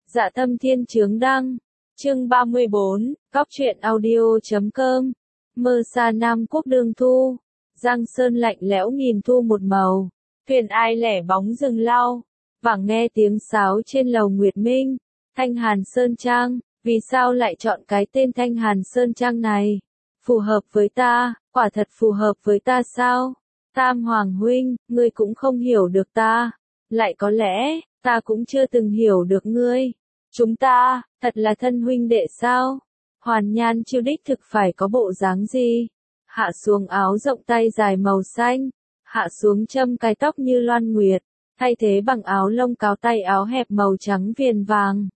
Dạ Thâm Thiên Chướng Đăng, chương 34, Cóc truyện audio.com, Mơ xa Nam Quốc đương thu, Giang Sơn lạnh lẽo nghìn thu một màu, thuyền ai lẻ bóng rừng lau, vẳng nghe tiếng sáo trên lầu Nguyệt Minh, Thanh Hàn Sơn Trang, vì sao lại chọn cái tên Thanh Hàn Sơn Trang này? Phù hợp với ta, quả thật phù hợp với ta sao? Tam Hoàng huynh, ngươi cũng không hiểu được ta, lại có lẽ, ta cũng chưa từng hiểu được ngươi. Chúng ta, thật là thân huynh đệ sao? Hoàn Nhan Chiêu đích thực phải có bộ dáng gì? Hạ xuống áo rộng tay dài màu xanh, hạ xuống châm cái tóc như loan nguyệt, thay thế bằng áo lông cáo tay áo hẹp màu trắng viền vàng.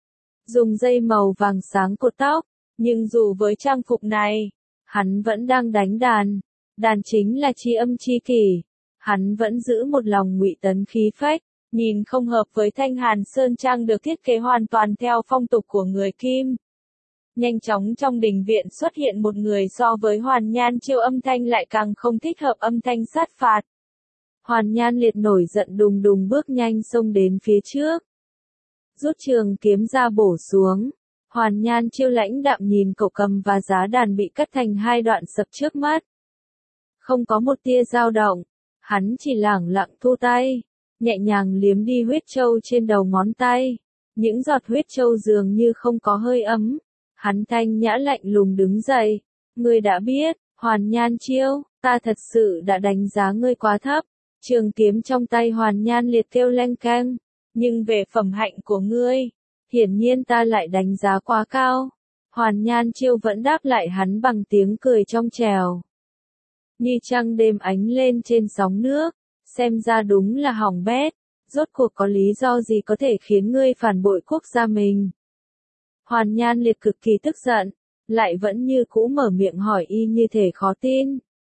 Dùng dây màu vàng sáng cột tóc, nhưng dù với trang phục này, hắn vẫn đang đánh đàn. Đàn chính là tri âm tri kỷ. Hắn vẫn giữ một lòng ngụy tấn khí phách, nhìn không hợp với Thanh Hàn Sơn Trang được thiết kế hoàn toàn theo phong tục của người Kim. Nhanh chóng trong đình viện xuất hiện một người so với Hoàn Nhan Chiêu âm thanh lại càng không thích hợp âm thanh sát phạt. Hoàn Nhan Liệt nổi giận đùng đùng bước nhanh xông đến phía trước. Rút trường kiếm ra bổ xuống. Hoàn Nhan Chiêu lãnh đạm nhìn cậu cầm và giá đàn bị cắt thành hai đoạn sập trước mắt. Không có một tia dao động, hắn chỉ lẳng lặng thu tay, nhẹ nhàng liếm đi huyết trâu trên đầu ngón tay. Những giọt huyết trâu dường như không có hơi ấm. Hắn thanh nhã lạnh lùng đứng dậy. Ngươi đã biết, Hoàn Nhan Chiêu, ta thật sự đã đánh giá ngươi quá thấp. Trường kiếm trong tay Hoàn Nhan Liệt kêu leng keng. Nhưng về phẩm hạnh của ngươi, hiển nhiên ta lại đánh giá quá cao. Hoàn Nhan Chiêu vẫn đáp lại hắn bằng tiếng cười trong trèo. Như trăng đêm ánh lên trên sóng nước, xem ra đúng là hỏng bét, rốt cuộc có lý do gì có thể khiến ngươi phản bội quốc gia mình. Hoàn Nhan Liệt cực kỳ tức giận, lại vẫn như cũ mở miệng hỏi y như thể khó tin.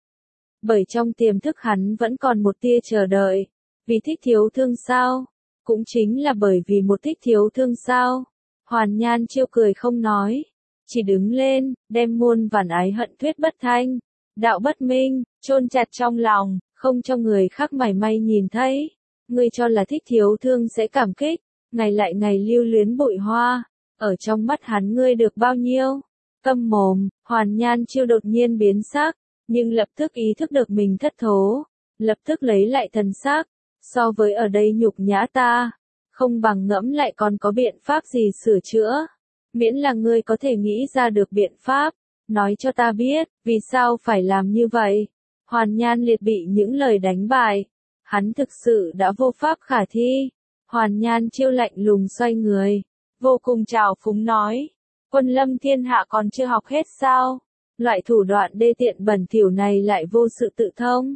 Bởi trong tiềm thức hắn vẫn còn một tia chờ đợi, vì thích thiếu thương sao? Cũng chính là bởi vì một thích thiếu thương sao? Hoàn Nhan Chiêu cười không nói, chỉ đứng lên, đem muôn vàn ái hận thuyết bất thanh. Đạo bất minh, chôn chặt trong lòng, không cho người khác mảy may nhìn thấy. Ngươi cho là thích thiếu thương sẽ cảm kích, ngày lại ngày lưu luyến bụi hoa. Ở trong mắt hắn ngươi được bao nhiêu? Câm mồm, Hoàn Nhan Chiêu đột nhiên biến sắc, nhưng lập tức ý thức được mình thất thố. Lập tức lấy lại thần sắc, so với ở đây nhục nhã ta, không bằng ngẫm lại còn có biện pháp gì sửa chữa. Miễn là ngươi có thể nghĩ ra được biện pháp. Nói cho ta biết, vì sao phải làm như vậy? Hoàn Nhan Liệt bị những lời đánh bại. Hắn thực sự đã vô pháp khả thi. Hoàn Nhan Chiêu lạnh lùng xoay người. Vô cùng trào phúng nói. Quân lâm thiên hạ còn chưa học hết sao? Loại thủ đoạn đê tiện bẩn thỉu này lại vô sự tự thông.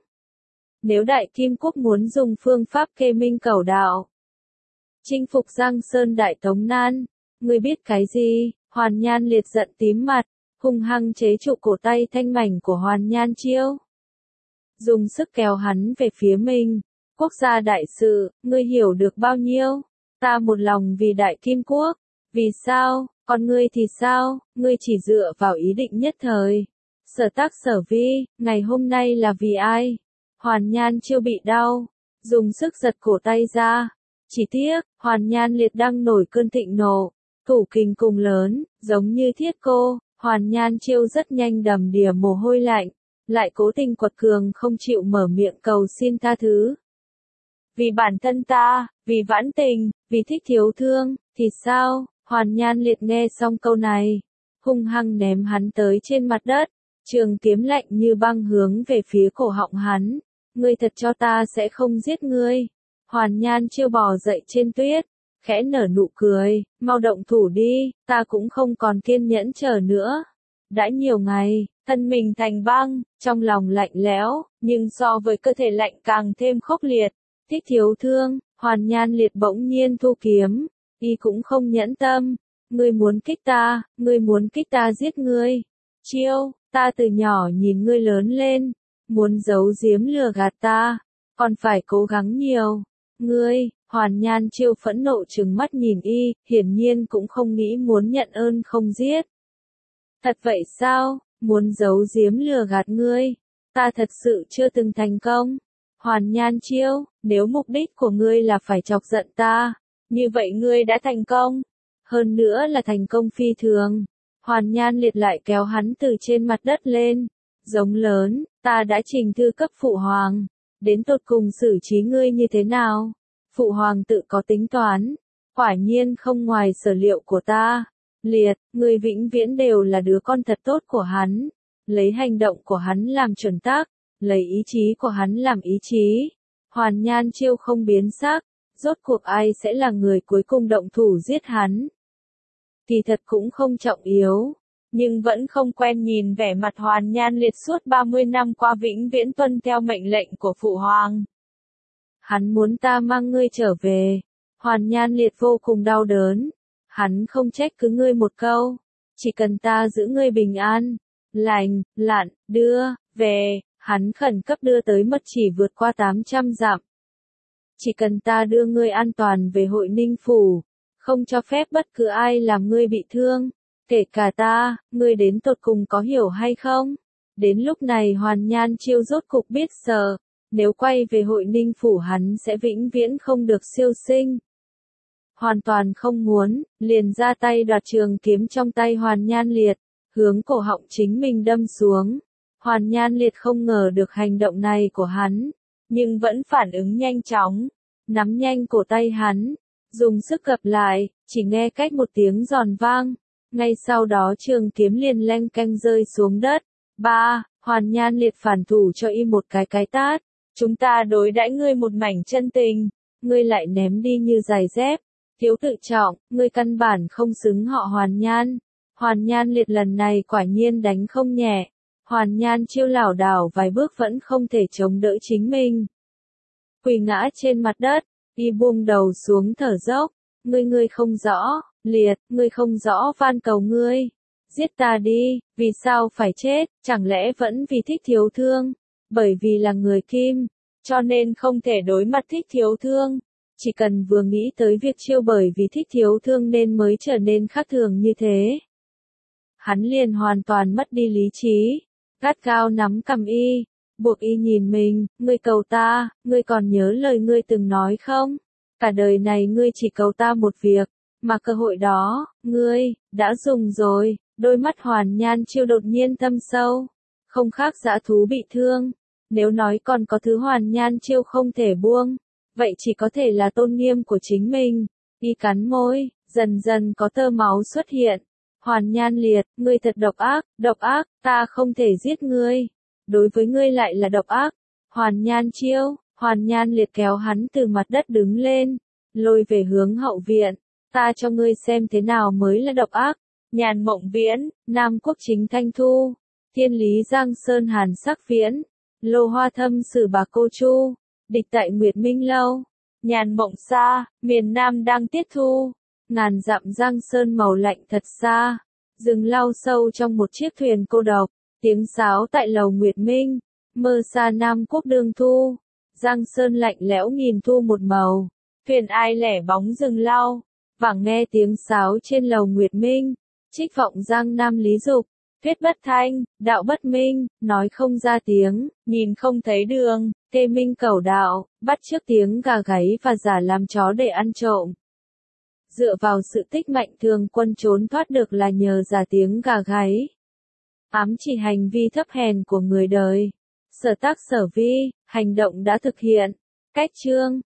Nếu Đại Kim Quốc muốn dùng phương pháp kê minh cẩu đạo, chinh phục Giang Sơn Đại Tống Nan, ngươi biết cái gì? Hoàn Nhan Liệt giận tím mặt. Hung hăng chế trụ cổ tay thanh mảnh của Hoàn Nhan Chiêu. Dùng sức kéo hắn về phía mình. Quốc gia đại sự, ngươi hiểu được bao nhiêu? Ta một lòng vì Đại Kim Quốc. Vì sao? Còn ngươi thì sao? Ngươi chỉ dựa vào ý định nhất thời. Sở tác sở vi, ngày hôm nay là vì ai? Hoàn Nhan Chiêu bị đau. Dùng sức giật cổ tay ra. Chỉ tiếc, Hoàn Nhan Liệt đang nổi cơn thịnh nộ. Thủ kình cùng lớn, giống như thiết cô. Hoàn Nhan Chiêu rất nhanh đầm đìa mồ hôi lạnh, lại cố tình quật cường không chịu mở miệng cầu xin tha thứ. Vì bản thân ta, vì vãn tình, vì thích thiếu thương, thì sao? Hoàn Nhan Liệt nghe xong câu này, hung hăng ném hắn tới trên mặt đất, trường kiếm lạnh như băng hướng về phía cổ họng hắn. Ngươi thật cho ta sẽ không giết ngươi. Hoàn Nhan Chiêu bò dậy trên tuyết. Khẽ nở nụ cười, mau động thủ đi, ta cũng không còn kiên nhẫn chờ nữa. Đã nhiều ngày, thân mình thành băng, trong lòng lạnh lẽo, nhưng so với cơ thể lạnh càng thêm khốc liệt. Thích thiếu thương, Hoàn Nhan Liệt bỗng nhiên thu kiếm, y cũng không nhẫn tâm. Ngươi muốn kích ta giết ngươi. Chiêu, ta từ nhỏ nhìn ngươi lớn lên, muốn giấu giếm lừa gạt ta, còn phải cố gắng nhiều. Ngươi, Hoàn Nhan Chiêu phẫn nộ trừng mắt nhìn y, hiển nhiên cũng không nghĩ muốn nhận ơn không giết. Thật vậy sao? Muốn giấu giếm lừa gạt ngươi? Ta thật sự chưa từng thành công. Hoàn Nhan Chiêu, nếu mục đích của ngươi là phải chọc giận ta, như vậy ngươi đã thành công. hơn nữa là thành công phi thường. Hoàn Nhan Liệt lại kéo hắn từ trên mặt đất lên, giống lớn, ta đã trình thư cấp phụ hoàng, đến tột cùng xử trí ngươi như thế nào? Phụ hoàng tự có tính toán, quả nhiên không ngoài sở liệu của ta. Liệt, ngươi vĩnh viễn đều là đứa con thật tốt của hắn, lấy hành động của hắn làm chuẩn tắc, lấy ý chí của hắn làm ý chí. Hoàn Nhan Chiêu không biến sắc, rốt cuộc ai sẽ là người cuối cùng động thủ giết hắn? Kỳ thật cũng không trọng yếu, nhưng vẫn không quen nhìn vẻ mặt Hoàn Nhan Liệt suốt 30 năm qua vĩnh viễn tuân theo mệnh lệnh của phụ hoàng. Hắn muốn ta mang ngươi trở về. Hoàn Nhan Liệt vô cùng đau đớn. Hắn không trách cứ ngươi một câu, chỉ cần ta giữ ngươi bình an, lành, lặn, đưa, về, hắn khẩn cấp đưa tới mật chỉ vượt qua 800 dặm. Chỉ cần ta đưa ngươi an toàn về Hội Ninh Phủ, không cho phép bất cứ ai làm ngươi bị thương, kể cả ta, ngươi đến tột cùng có hiểu hay không? Đến lúc này Hoàn Nhan Chiêu rốt cục biết sợ, nếu quay về Hội Ninh Phủ hắn sẽ vĩnh viễn không được siêu sinh. Hoàn toàn không muốn, liền ra tay đoạt trường kiếm trong tay Hoàn Nhan Liệt, hướng cổ họng chính mình đâm xuống. Hoàn Nhan Liệt không ngờ được hành động này của hắn, nhưng vẫn phản ứng nhanh chóng, nắm nhanh cổ tay hắn, dùng sức gập lại, chỉ nghe cách một tiếng giòn vang, ngay sau đó trường kiếm liền leng keng rơi xuống đất. Hoàn Nhan Liệt phản thủ cho y một cái tát, chúng ta đối đãi ngươi một mảnh chân tình, ngươi lại ném đi như giày dép. Thiếu tự trọng, ngươi căn bản không xứng họ Hoàn Nhan. Hoàn Nhan Liệt lần này quả nhiên đánh không nhẹ. Hoàn Nhan Chiêu lảo đảo vài bước vẫn không thể chống đỡ chính mình. Quỳ ngã trên mặt đất, y buông đầu xuống thở dốc. Ngươi không rõ, Liệt, ngươi không rõ van cầu ngươi. Giết ta đi, vì sao phải chết, chẳng lẽ vẫn vì Thích Thiếu Thương? Bởi vì là người Kim, cho nên không thể đối mặt Thích Thiếu Thương. Chỉ cần vừa nghĩ tới việc Chiêu bởi vì Thích Thiếu Thương nên mới trở nên khác thường như thế. Hắn liền hoàn toàn mất đi lý trí, gắt gao nắm cầm y, buộc y nhìn mình, ngươi cầu ta, ngươi còn nhớ lời ngươi từng nói không? Cả đời này ngươi chỉ cầu ta một việc, mà cơ hội đó, ngươi, đã dùng rồi. Đôi mắt Hoàn Nhan Chiêu đột nhiên thâm sâu, không khác dã thú bị thương. Nếu nói còn có thứ Hoàn Nhan Chiêu không thể buông, vậy chỉ có thể là tôn nghiêm của chính mình. Y cắn môi, dần dần có tơ máu xuất hiện. Hoàn Nhan Liệt, ngươi thật độc ác, ta không thể giết ngươi. Đối với ngươi lại là độc ác. Hoàn Nhan Chiêu, Hoàn Nhan Liệt kéo hắn từ mặt đất đứng lên, lôi về hướng hậu viện. Ta cho ngươi xem thế nào mới là độc ác. Nhàn Mộng Viễn, Nam Quốc Chính Thanh Thu, Thiên Lý Giang Sơn Hàn Sắc Viễn, Lô Hoa Thâm Sử Bà Cô Chu, Địch tại Nguyệt Minh Lâu, Nhàn Mộng Xa, miền Nam đang tiết thu, ngàn dặm Giang Sơn màu lạnh thật xa, rừng lau sâu trong một chiếc thuyền cô độc, tiếng sáo tại lầu Nguyệt Minh, mơ xa Nam Quốc đương thu, Giang Sơn lạnh lẽo nghìn thu một màu, thuyền ai lẻ bóng rừng lau, vẳng nghe tiếng sáo trên lầu Nguyệt Minh. Trích vọng Giang Nam Lý Dục, thuyết bất thanh, đạo bất minh, nói không ra tiếng, nhìn không thấy đường, tê minh cẩu đạo, bắt chước tiếng gà gáy và giả làm chó để ăn trộm. Dựa vào sự tích mạnh thường quân trốn thoát được là nhờ giả tiếng gà gáy. Ám chỉ hành vi thấp hèn của người đời. Sở tác sở vi, hành động đã thực hiện. Cách chương